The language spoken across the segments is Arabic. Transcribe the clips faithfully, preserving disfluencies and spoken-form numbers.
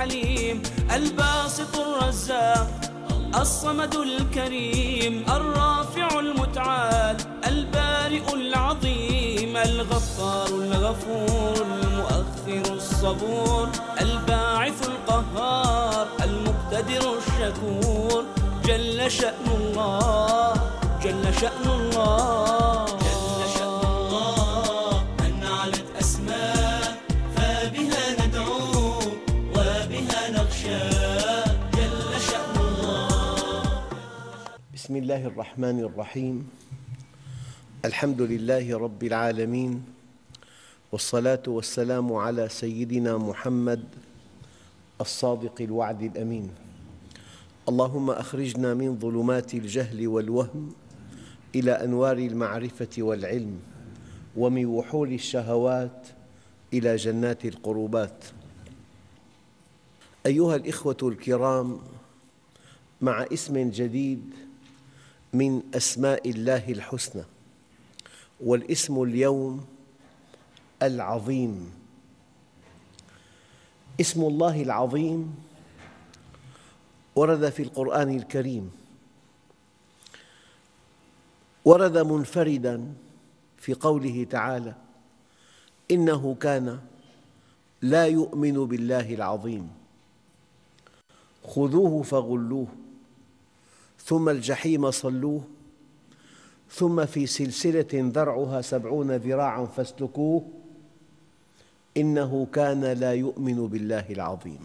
الحليم، الباسط الرزاق الصمد الكريم، الرافع المتعال البارئ العظيم، الغفار الغفور المؤخر الصبور، الباعث القهار المقتدر الشكور. جل شأن الله، جل شأن الله، جل شأن الله من علت أسماء، فبها ندعو وبها نخشى. جل شأن الله. بسم الله الرحمن الرحيم. الحمد لله رب العالمين، والصلاة والسلام على سيدنا محمد الصادق الوعد الأمين. اللهم أخرجنا من ظلمات الجهل والوهم إلى أنوار المعرفة والعلم، ومن وحول الشهوات إلى جنات القربات. أيها الإخوة الكرام، مع اسم جديد من أسماء الله الحسنى، والاسم اليوم العظيم. اسم الله العظيم ورد في القرآن الكريم، ورد منفرداً في قوله تعالى: إنه كان لا يؤمن بالله العظيم، خذوه فغلوه ثم الجحيم صلوه ثم في سلسلة ذرعها سبعون ذراعاً فاسلكوه إنه كان لا يؤمن بالله العظيم.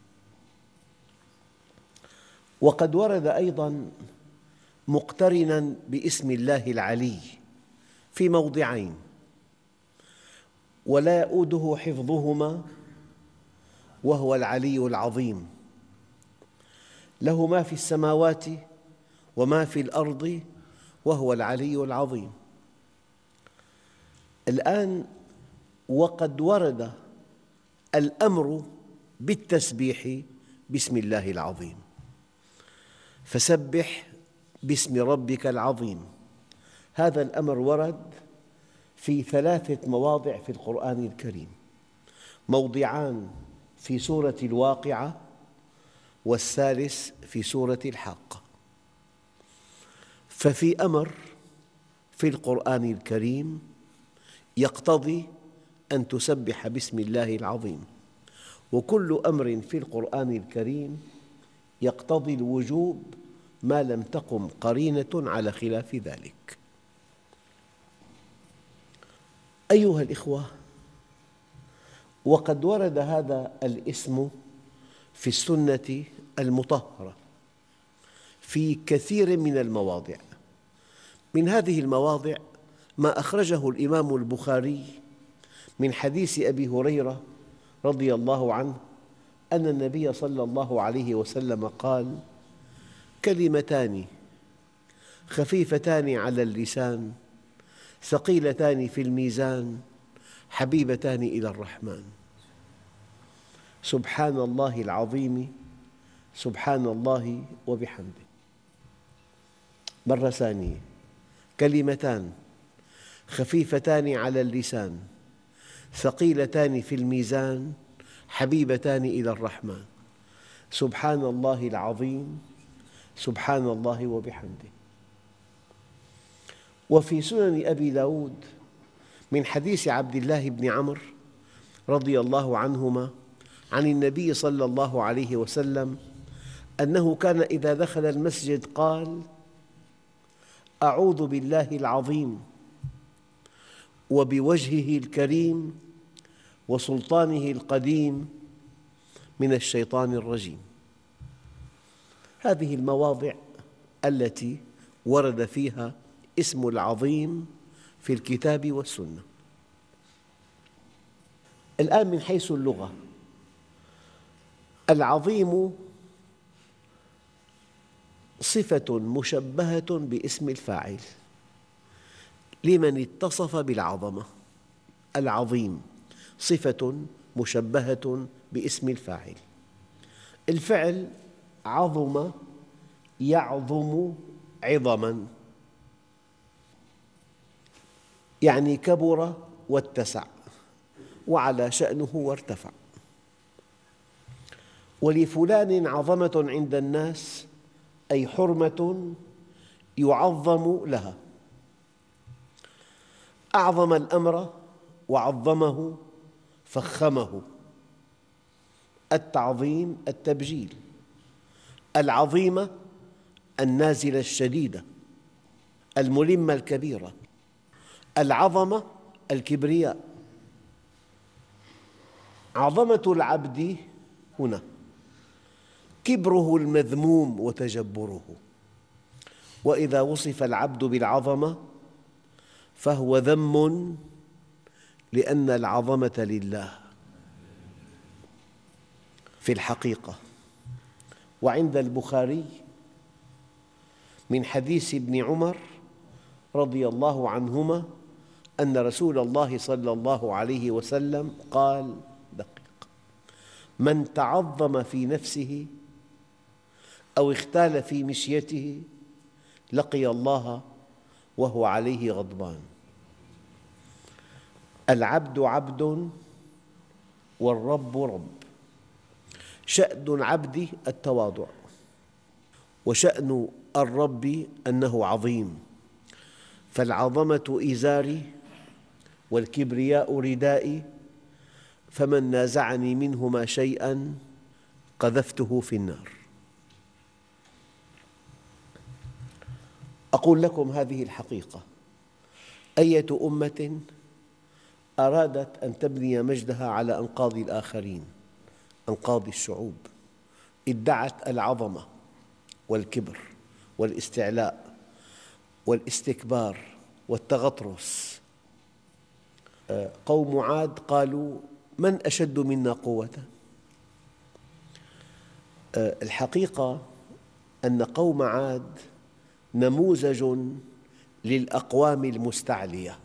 وقد ورد أيضاً مقترناً باسم الله العلي في موضعين، ولا يؤوده حفظهما، وهو العلي العظيم، له ما في السماوات وما في الأرض، وهو العلي العظيم. الآن وقد ورد الأمر بالتسبيح باسم الله العظيم، فسبح باسم ربك العظيم. هذا الأمر ورد في ثلاثة مواضع في القرآن الكريم، موضعان في سورة الواقعة، والثالث في سورة الحاقة. ففي أمر في القرآن الكريم يقتضي أن تسبح باسم الله العظيم، وكل أمر في القرآن الكريم يقتضي الوجوب ما لم تقم قرينة على خلاف ذلك. أيها الإخوة، وقد ورد هذا الاسم في السنة المطهرة في كثير من المواضع. من هذه المواضع ما أخرجه الإمام البخاري من حديث أبي هريرة رضي الله عنه أن النبي صلى الله عليه وسلم قال: كلمتان خفيفتان على اللسان ثقيلتان في الميزان حبيبتان إلى الرحمن، سبحان الله العظيم، سبحان الله وبحمده. مرة ثانية: كلمتان خفيفتان على اللسان ثقيلتان في الميزان حبيبتان إلى الرحمن، سبحان الله العظيم، سبحان الله وبحمده. وفي سنن أبي داود من حديث عبد الله بن عمرو رضي الله عنهما عن النبي صلى الله عليه وسلم أنه كان إذا دخل المسجد قال: أعوذ بالله العظيم وبوجهه الكريم وسلطانه القديم من الشيطان الرجيم. هذه المواضع التي ورد فيها اسم العظيم في الكتاب والسنة. الآن من حيث اللغة، العظيم صفة مشبهة باسم الفاعل لمن اتصف بالعظمة. العظيم صفة مشبهة باسم الفاعل. الفعل عظم يعظم عظماً، يعني كبر واتسع وعلى شأنه وارتفع. ولفلان عظمة عند الناس أي حرمة يعظم لها. أعظم الأمر وعظمه فخمه. التعظيم التبجيل، العظيمة النازلة الشديدة الملمة الكبيرة، العظمة الكبرياء. عظمة العبد هنا كبره المذموم وتجبره، وإذا وصف العبد بالعظمة فهو ذم، لأن العظمة لله في الحقيقة. وعند البخاري من حديث ابن عمر رضي الله عنهما أن رسول الله صلى الله عليه وسلم قال: دقيق: من تعظم في نفسه أو اختال في مشيته لقي الله وهو عليه غضبان. العبد عبد والرب رب. شأن العبد التواضع، وشأن الرب أنه عظيم. فالعظمة إزاري والكبرياء ردائي، فمن نازعني منهما شيئا قذفته في النار. أقول لكم هذه الحقيقة: أية أمة أرادت أن تبني مجدها على أنقاض الآخرين، أنقاض الشعوب، ادعت العظمة والكبر والاستعلاء والاستكبار والتغطرس. قوم عاد قالوا: من أشد منا قوة؟ الحقيقة أن قوم عاد نموذج للأقوام المستعلية.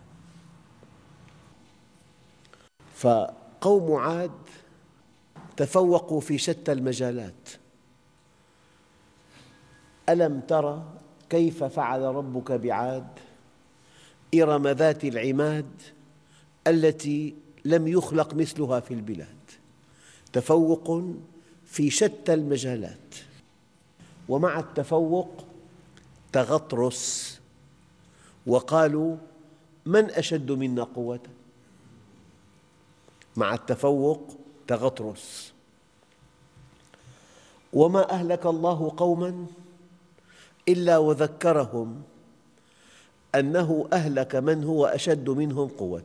فقوم عاد تفوقوا في شتى المجالات. ألم تر كيف فعل ربك بعاد إرم ذات العماد التي لم يخلق مثلها في البلاد. تفوق في شتى المجالات، ومع التفوق تغطرس، وقالوا: من أشد منا قوة؟ مع التفوق تغطرس. وما أهلك الله قوماً إلا وذكرهم أنه أهلك من هو أشد منهم قوة،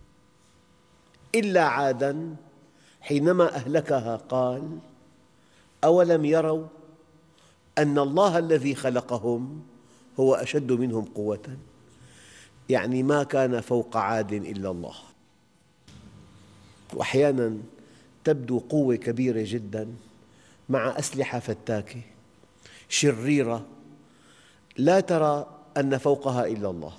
إلا عاداً حينما أهلكها قال: أولم يروا أن الله الذي خلقهم هو أشد منهم قوة. يعني ما كان فوق عاد إلا الله. وأحياناً تبدو قوة كبيرة جداً مع أسلحة فتاكة شريرة لا ترى أن فوقها إلا الله.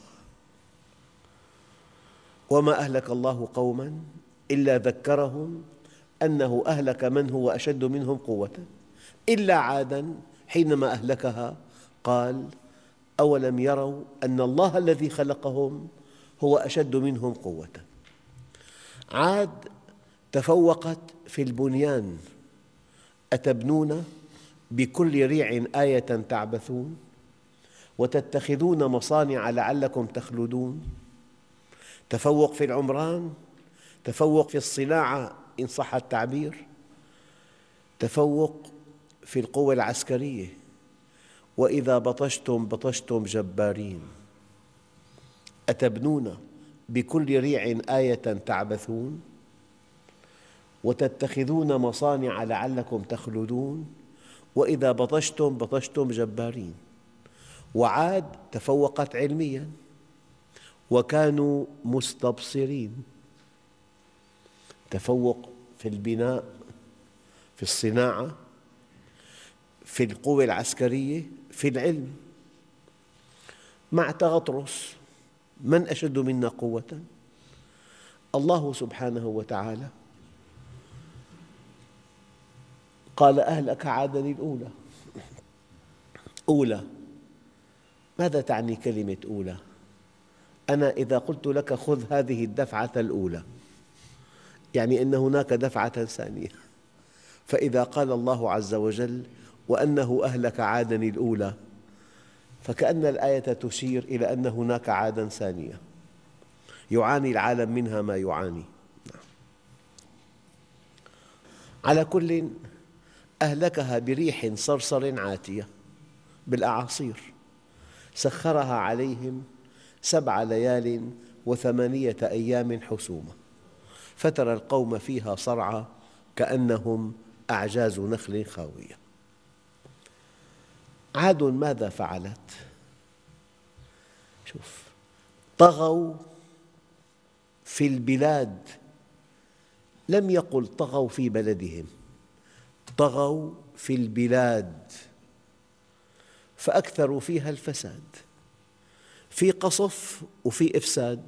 وما أهلك الله قوماً إلا ذكرهم أنه أهلك من هو أشد منهم قوة، إلا عاداً حينما أهلكها قال: أولم يروا أن الله الذي خلقهم هو أشد منهم قوة. عاد تفوقت في البنيان: أتبنون بكل ريع آية تعبثون وتتخذون مصانع لعلكم تخلدون. تفوق في العمران، تفوق في الصناعة إن صح التعبير، تفوق في القوة العسكرية: وإذا بطشتم بطشتم جبارين. أتبنون بكل ريع آية تعبثون وتتخذون مصانع لعلكم تخلدون، وإذا بطشتم بطشتم جبارين. وعاد تفوقت علمياً: وكانوا مستبصرين. تفوق في البناء، في الصناعة، في القوة العسكرية، في العلم، مع تغطرس: من أشد منا قوة؟ الله سبحانه وتعالى قال: أهلك عاداً الأولى. أولى، ماذا تعني كلمة أولى؟ أنا إذا قلت لك خذ هذه الدفعة الأولى، يعني أن هناك دفعة ثانية. فإذا قال الله عز وجل وأنه أهلك عاداً الأولى، فكأن الآية تشير إلى أن هناك عاداً ثانية يعاني العالم منها ما يعاني. على كل، أهلكها بريح صرصر عاتية بالأعاصير سخرها عليهم سبع ليال وثمانية أيام حسوما فترى القوم فيها صرعى كأنهم أعجاز نخل خاوية. عاد ماذا فعلت؟ شوف، طغوا في البلاد، لم يقل طغوا في بلدهم، طغوا في البلاد فأكثروا فيها الفساد. في قصف وفي إفساد.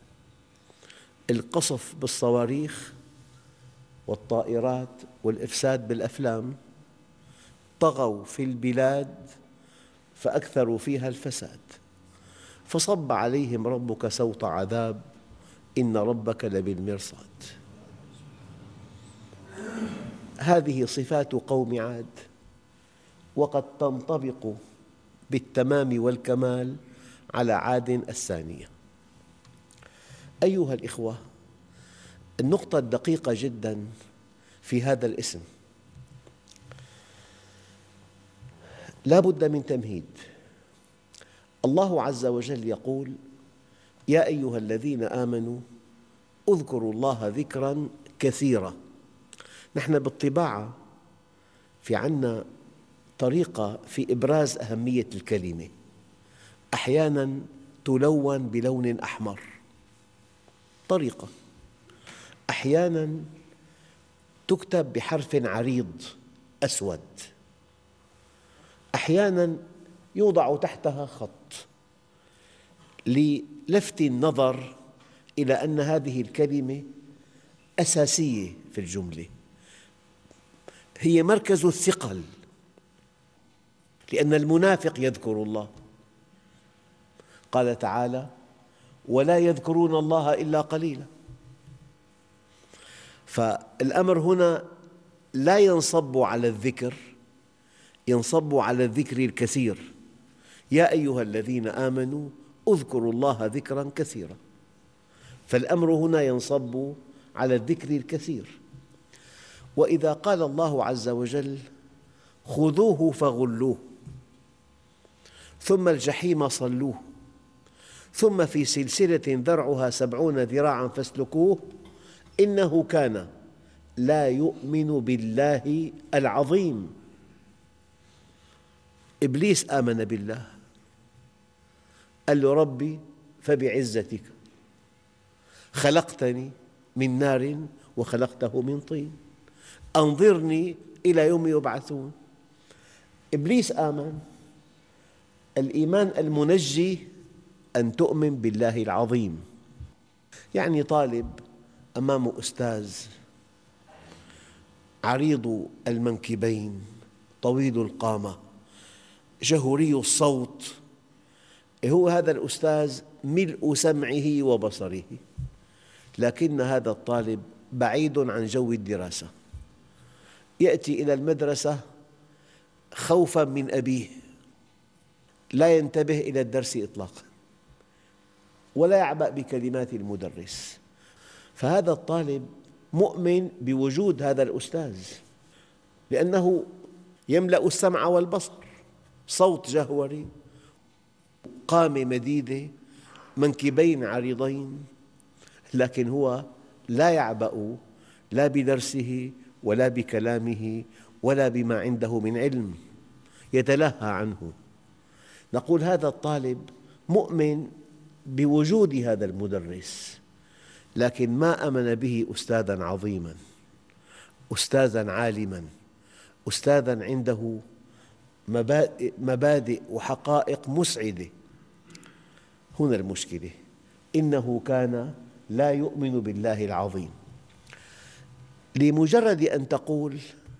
القصف بالصواريخ والطائرات والإفساد بالأفلام. طغوا في البلاد فأكثروا فيها الفساد فصب عليهم ربك سوط عذاب إن ربك لبالمرصاد. هذه صفات قوم عاد، وقد تنطبق بالتمام والكمال على عاد الثانية. أيها الإخوة، النقطة الدقيقة جداً في هذا الاسم لا بد من تمهيد. الله عز وجل يقول: يا أيها الذين آمنوا اذكروا الله ذكراً كثيراً. نحن بالطباعة في عنا طريقة في إبراز أهمية الكلمة، أحياناً تلون بلون أحمر، طريقة، أحياناً تكتب بحرف عريض أسود، أحياناً يوضع تحتها خط للفت النظر إلى أن هذه الكلمة أساسية في الجملة، هي مركز الثقل، لأن المنافق يذكر الله. قال تعالى: ولا يذكرون الله إلا قليلا. فالأمر هنا لا ينصب على الذكر، ينصب على الذكر الكثير. يا أيها الذين آمنوا اذكروا الله ذكرا كثيرا، فالأمر هنا ينصب على الذكر الكثير. وإذا قال الله عز وجل: خذوه فغلوه ثم الجحيم صلوه ثم في سلسلة ذرعها سبعون ذراعاً فاسلكوه إنه كان لا يؤمن بالله العظيم. إبليس آمن بالله، قال له: ربي فبعزتك خلقتني من نار وخلقته من طين أنظرني إلى يوم يبعثون. إبليس آمن. الإيمان المنجي أن تؤمن بالله العظيم. يعني طالب أمامه أستاذ عريض المنكبين طويل القامة جهوري الصوت، هو هذا الأستاذ ملء سمعه وبصره، لكن هذا الطالب بعيد عن جو الدراسة، يأتي إلى المدرسة خوفاً من أبيه، لا ينتبه إلى الدرس إطلاقاً ولا يعبأ بكلمات المدرس. فهذا الطالب مؤمن بوجود هذا الأستاذ لأنه يملأ السمع والبصر، صوت جهوري، قامة مديدة، منكبين عريضين، لكن هو لا يعبأ لا بدرسه ولا بكلامه ولا بما عنده من علم، يتلهى عنه. نقول هذا الطالب مؤمن بوجود هذا المدرس، لكن ما آمن به أستاذاً عظيماً، أستاذاً عالماً، أستاذاً عنده مبادئ وحقائق مسعدة. هنا المشكلة، إنه كان لا يؤمن بالله العظيم. لمجرد أن تقول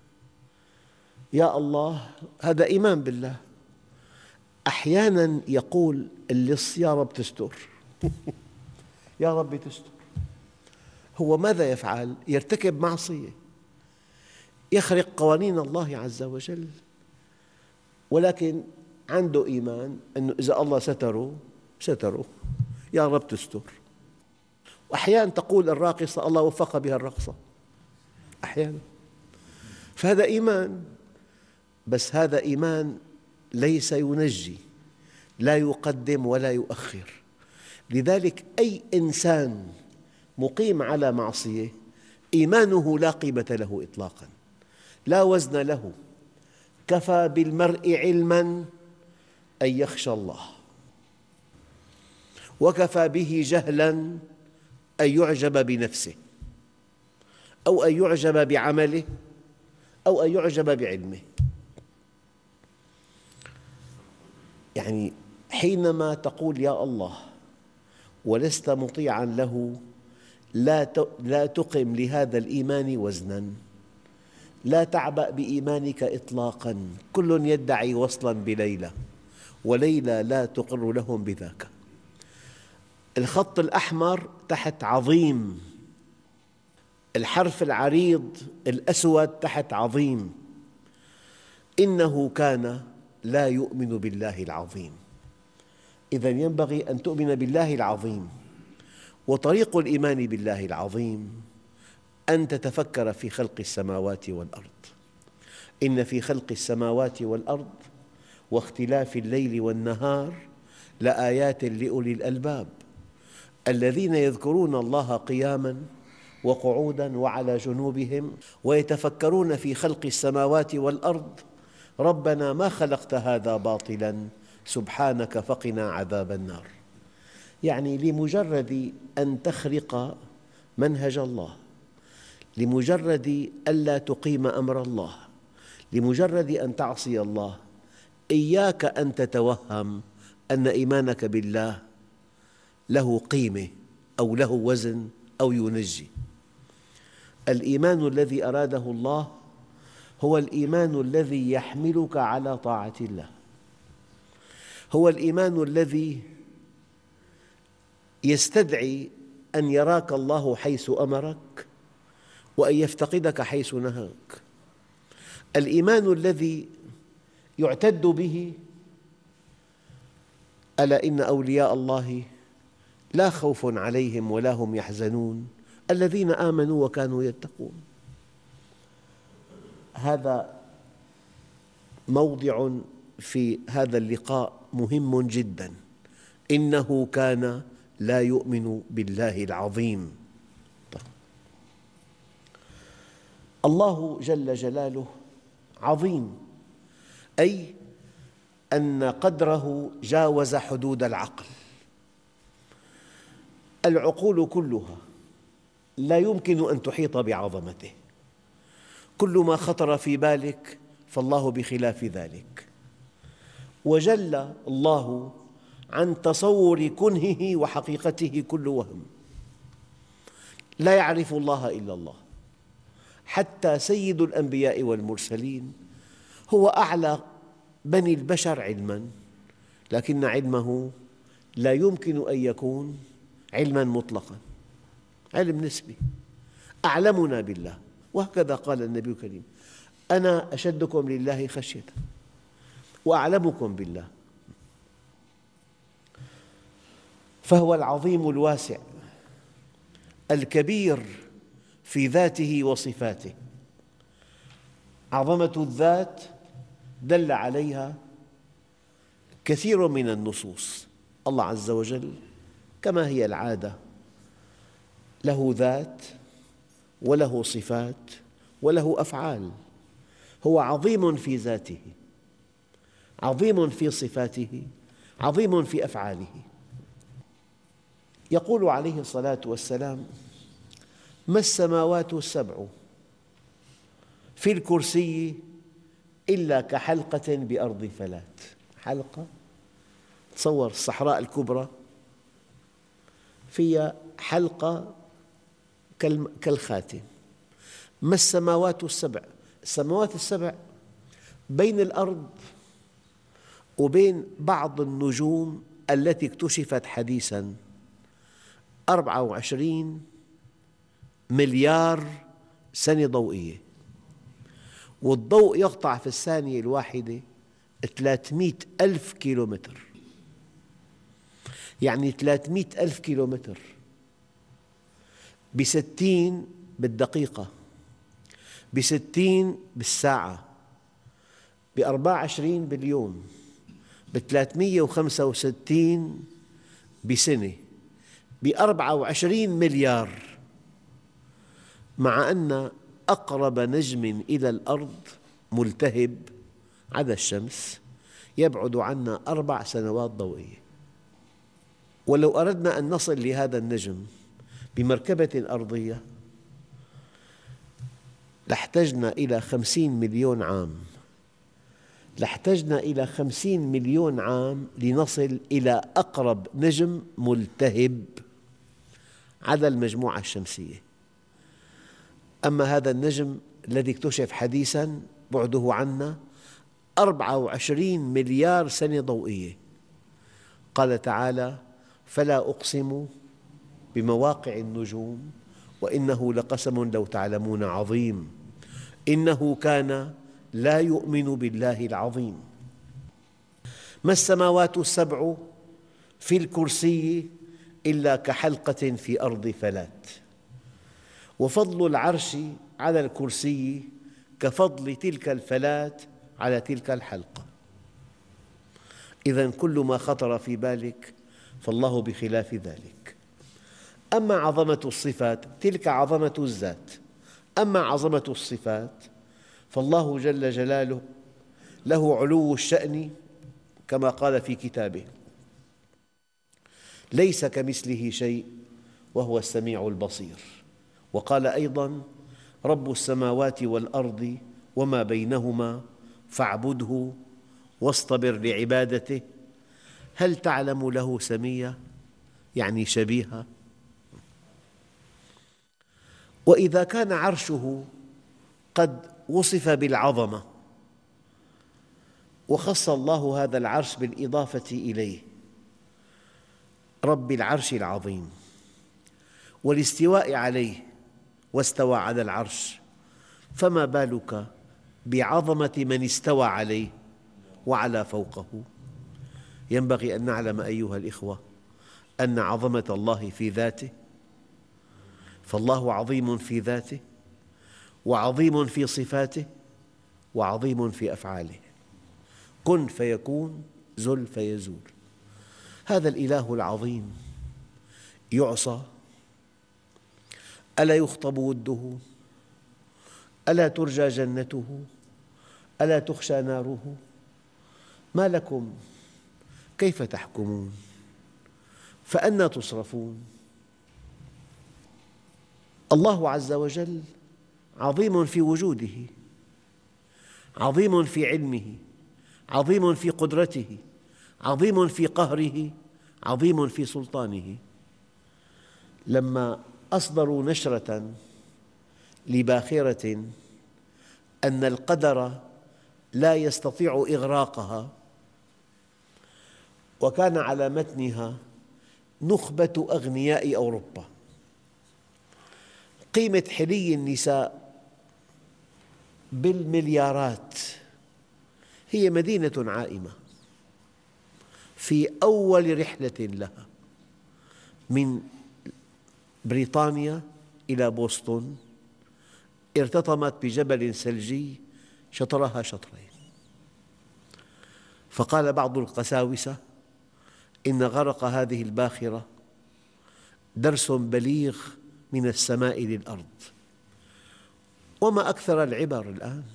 يا الله، هذا إيمان بالله. أحياناً يقول اللص: يا رب تستر يا رب تستر. هو ماذا يفعل؟ يرتكب معصية، يخرق قوانين الله عز وجل، ولكن عنده إيمان أنه إذا الله ستره ستره، يا رب تستر. وأحيانا تقول الراقصة الله وفق بها الرقصة، أحيانا، فهذا إيمان، بس هذا إيمان ليس ينجي، لا يقدم ولا يؤخر. لذلك أي إنسان مقيم على معصية إيمانه لا قيمة له إطلاقاً، لا وزن له. كفى بالمرء علماً أن يخشى الله، وكفى به جهلاً أن يعجب بنفسه، أو أن يعجب بعمله، أو أن يعجب بعلمه. يعني حينما تقول يا الله ولست مطيعاً له، لا تقم لهذا الإيمان وزناً، لا تعبأ بإيمانك إطلاقاً. كل يدعي وصلاً بليلى، وليلى لا تقر لهم بذاك. الخط الأحمر تحت عظيم، الحرف العريض الأسود تحت عظيم. إنه كان لا يؤمن بالله العظيم. إذن ينبغي أن تؤمن بالله العظيم، وطريق الإيمان بالله العظيم أن تتفكر في خلق السماوات والأرض. إن في خلق السماوات والأرض واختلاف الليل والنهار لآيات لأولي الألباب الذين يذكرون الله قياماً وقعوداً وعلى جنوبهم ويتفكرون في خلق السماوات والأرض ربنا ما خلقت هذا باطلاً سبحانك فقنا عذاب النار. يعني لمجرد أن تخرق منهج الله، لمجرد ألا تقيم أمر الله، لمجرد أن تعصي الله، إياك أن تتوهم أن إيمانك بالله له قيمة أو له وزن أو ينجي. الإيمان الذي أراده الله هو الإيمان الذي يحملك على طاعة الله، هو الإيمان الذي يستدعي أن يراك الله حيث أمرك وأن يفتقدك حيث نهاك. الإيمان الذي يعتد به ألا إن أولياء الله لا خوف عليهم ولا هم يحزنون الذين آمنوا وكانوا يتقون. هذا موضع في هذا اللقاء مهم جداً. إنه كان لا يؤمن بالله العظيم. الله جل جلاله عظيم، أي أن قدره جاوز حدود العقل. العقول كلها لا يمكن أن تحيط بعظمته، كل ما خطر في بالك فالله بخلاف ذلك. وجل الله عن تصور كنهه وحقيقته كل وهم. لا يعرف الله إلا الله. حتى سيد الأنبياء والمرسلين هو أعلى بني البشر علماً، لكن علمه لا يمكن أن يكون علماً مطلقاً، علم نسبي. أعلمنا بالله، وهكذا قال النبي الكريم: أنا أشدكم لله خشية وأعلمكم بالله. فهو العظيم الواسع الكبير في ذاته وصفاته. عظمة الذات دل عليها كثير من النصوص. الله عز وجل كما هي العادة له ذات وله صفات وله أفعال. هو عظيم في ذاته، عظيم في صفاته، عظيم في أفعاله. يقول عليه الصلاة والسلام: ما السماوات السبع في الكرسي إلا كحلقة بأرض فلات. حلقة، تصور الصحراء الكبرى فيها حلقة كالخاتم. ما السماوات السبع، السماوات السبع بين الأرض وبين بعض النجوم التي اكتشفت حديثاً أربعة وعشرين مليار سنة ضوئية. والضوء يقطع في الثانية الواحدة ثلاثمئة ألف كيلومتر، يعني ثلاثمئة ألف كيلومتر بستين بالدقيقة، بستين بالساعة، بأربعة وعشرين باليوم، بثلاثمئة وخمسة وستين بسنة، بأربعة وعشرين مليار، مع أن أقرب نجم إلى الأرض ملتهب عدا الشمس يبعد عنا أربع سنوات ضوئية. ولو أردنا أن نصل لهذا النجم بمركبة أرضية لاحتجنا إلى خمسين مليون عام، لاحتجنا إلى خمسين مليون عام لنصل إلى أقرب نجم ملتهب عدا المجموعة الشمسية. أما هذا النجم الذي اكتشف حديثاً بعده عنا أربعة وعشرين مليار سنة ضوئية. قال تعالى: فلا أقسم بمواقع النجوم وإنه لقسم لو تعلمون عظيم إنه كان لا يؤمن بالله العظيم. ما السماوات السبع في الكرسي إلا كحلقة في أرض فلات، وفضل العرش على الكرسي كفضل تلك الفلات على تلك الحلقة. إذن كل ما خطر في بالك فالله بخلاف ذلك. أما عظمة الصفات تلك عظمة الذات، أما عظمة الصفات فالله جل جلاله له علو الشأن كما قال في كتابه: ليس كمثله شيء وهو السميع البصير. وقال أيضاً: رب السماوات والأرض وما بينهما فاعبده واصطبر لعبادته هل تعلم له سميا، يعني شبيها. وإذا كان عرشه قد وصف بالعظمة وخص الله هذا العرش بالإضافة إليه رب العرش العظيم، والاستواء عليه واستوى على العرش، فما بالك بعظمة من استوى عليه وعلى فوقه. ينبغي أن نعلم أيها الإخوة أن عظمة الله في ذاته، فالله عظيم في ذاته وعظيم في صفاته وعظيم في أفعاله. كن فيكون، زل فيزول. هذا الإله العظيم يعصى؟ ألا يخطب وده؟ ألا ترجى جنته؟ ألا تخشى ناره؟ ما لكم كيف تحكمون؟ فأنى تصرفون؟ الله عز وجل عظيم في وجوده، عظيم في علمه، عظيم في قدرته، عظيم في قهره، عظيم في سلطانه. لما أصدروا نشرة لباخرة أن القدر لا يستطيع إغراقها، وكان على متنها نخبة أغنياء أوروبا، قيمة حلي النساء بالمليارات، هي مدينة عائمة في أول رحلة لها من بريطانيا إلى بوسطن ارتطمت بجبل ثلجي شطرها شطرين. فقال بعض القساوسة إن غرق هذه الباخرة درس بليغ من السماء للأرض. وما أكثر العبر الآن،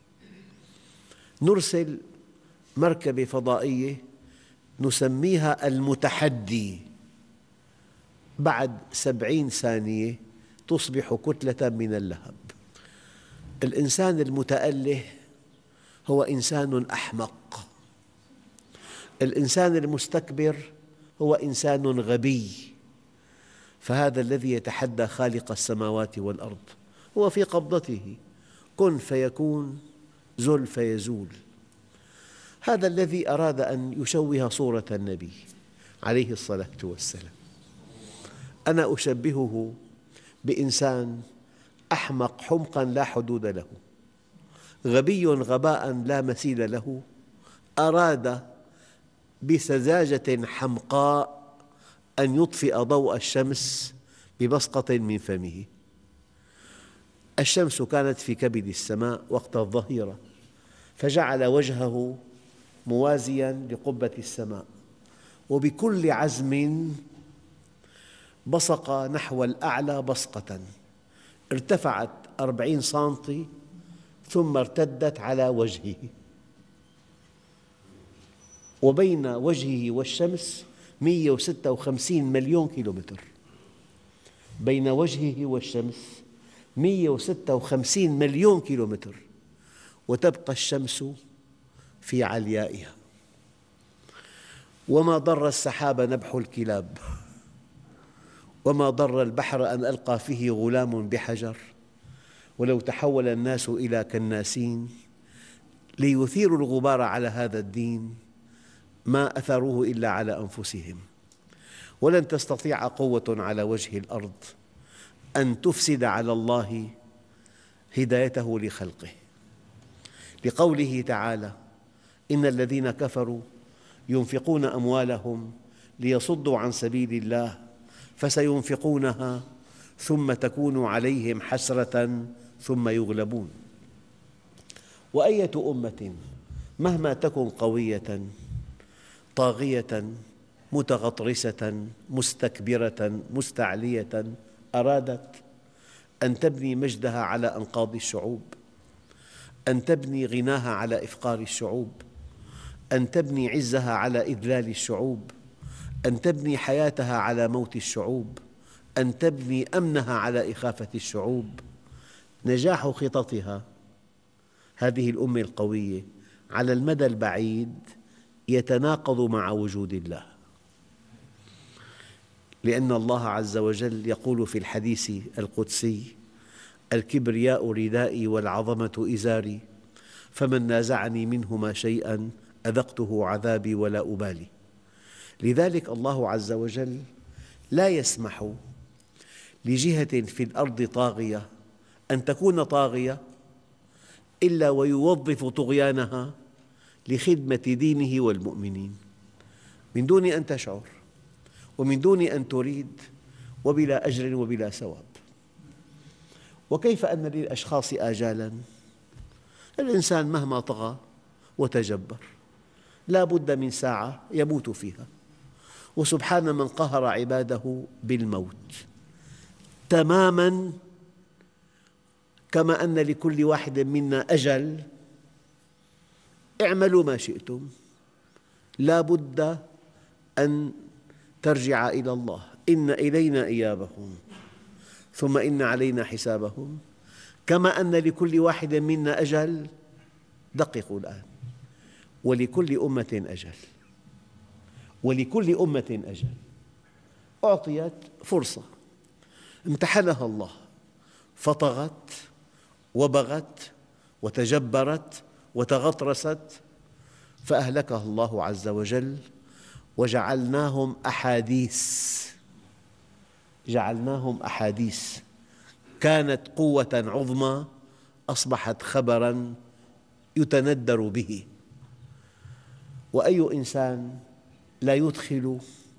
نرسل مركبة فضائية نسميها المتحدي، بعد سبعين ثانية تصبح كتلة من اللهب. الإنسان المتأله هو إنسان أحمق، الإنسان المستكبر هو إنسان غبي. فهذا الذي يتحدى خالق السماوات والأرض هو في قبضته، كن فيكون، زل فيزول. هذا الذي أراد أن يشوه صورة النبي عليه الصلاة والسلام. أنا أشبهه بإنسان أحمق حمقاً لا حدود له، غبي غباء لا مثيل له أراد بسذاجة حمقاء أن يطفئ ضوء الشمس ببصقة من فمه. الشمس كانت في كبد السماء وقت الظهيرة، فجعل وجهه موازياً لقبة السماء، وبكل عزم بصق نحو الأعلى بصقة ارتفعت أربعين سنتي ثم ارتدت على وجهه، وبين وجهه والشمس مئة وستة وخمسين مليون كيلومتر. بين وجهه والشمس مئة وستة وخمسين مليون كيلومتر، وتبقى الشمس في عليائها. وما ضر السحاب نبح الكلاب، وما ضر البحر أن ألقى فيه غلام بحجر، ولو تحول الناس إلى كناسين ليثيروا الغبار على هذا الدين ما أثروه إلا على أنفسهم. ولن تستطيع قوة على وجه الأرض أن تفسد على الله هدايته لخلقه، لقوله تعالى: إن الذين كفروا ينفقون أموالهم ليصدوا عن سبيل الله فسينفقونها ثم تكون عليهم حسرة ثم يغلبون. وأية أمة مهما تكن قوية طاغية متغطرسة مستكبرة مستعلية أرادت أن تبني مجدها على أنقاض الشعوب، أن تبني غناها على إفقار الشعوب، أن تبني عزها على إذلال الشعوب، أن تبني حياتها على موت الشعوب، أن تبني أمنها على إخافة الشعوب. نجاح خططها هذه الأمة القوية على المدى البعيد يتناقض مع وجود الله، لأن الله عز وجل يقول في الحديث القدسي: الكبرياء ردائي والعظمة إزاري، فمن نازعني منهما شيئا أذقته عذابي ولا أبالي. لذلك الله عز وجل لا يسمح لجهة في الأرض طاغية أن تكون طاغية إلا ويوظف طغيانها لخدمة دينه والمؤمنين من دون أن تشعر ومن دون أن تريد وبلا أجر وبلا ثواب. وكيف أن للأشخاص آجالاً؟ الإنسان مهما طغى وتجبر لا بد من ساعة يموت فيها، وسبحان من قهر عباده بالموت تماماً كما أن لكل واحد منا أجل. اعملوا ما شئتم، لا بد أن ترجع إلى الله. إن إلينا إيابهم ثم إن علينا حسابهم. كما أن لكل واحد منا أجل، دققوا الآن، ولكل أمة أجل، ولكل أمة أجل. أعطيت فرصة امتحنها الله فطغت وبغت وتجبرت وتغطرست فأهلكها الله عز وجل، وجعلناهم أحاديث جعلناهم أحاديث كانت قوة عظمى أصبحت خبراً يتندر به. وأي إنسان لا يدخل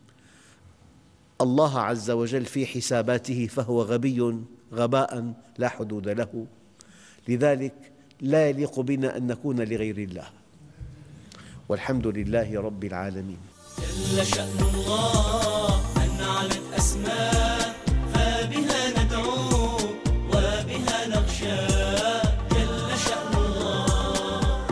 الله عز وجل في حساباته فهو غبي غباء لا حدود له. لذلك لا يليق بنا أن نكون لغير الله، والحمد لله رب العالمين. جل شأن الله أن علت أسماء، فبها ندعو وبها نخشى. جل شأن الله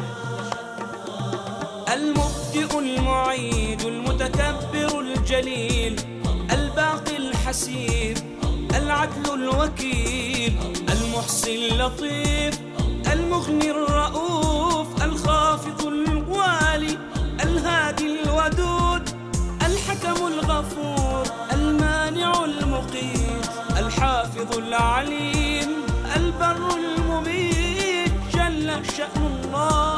المبدئ المعيد المتكبر الجليل الباقي الحسيب العدل الوكيل المحصي اللطيف المغني الرؤوف الخافض الوالي الهادي الودود الحكم الغفور المانع المقيت الحافظ العليم البر المميت. جل شأن الله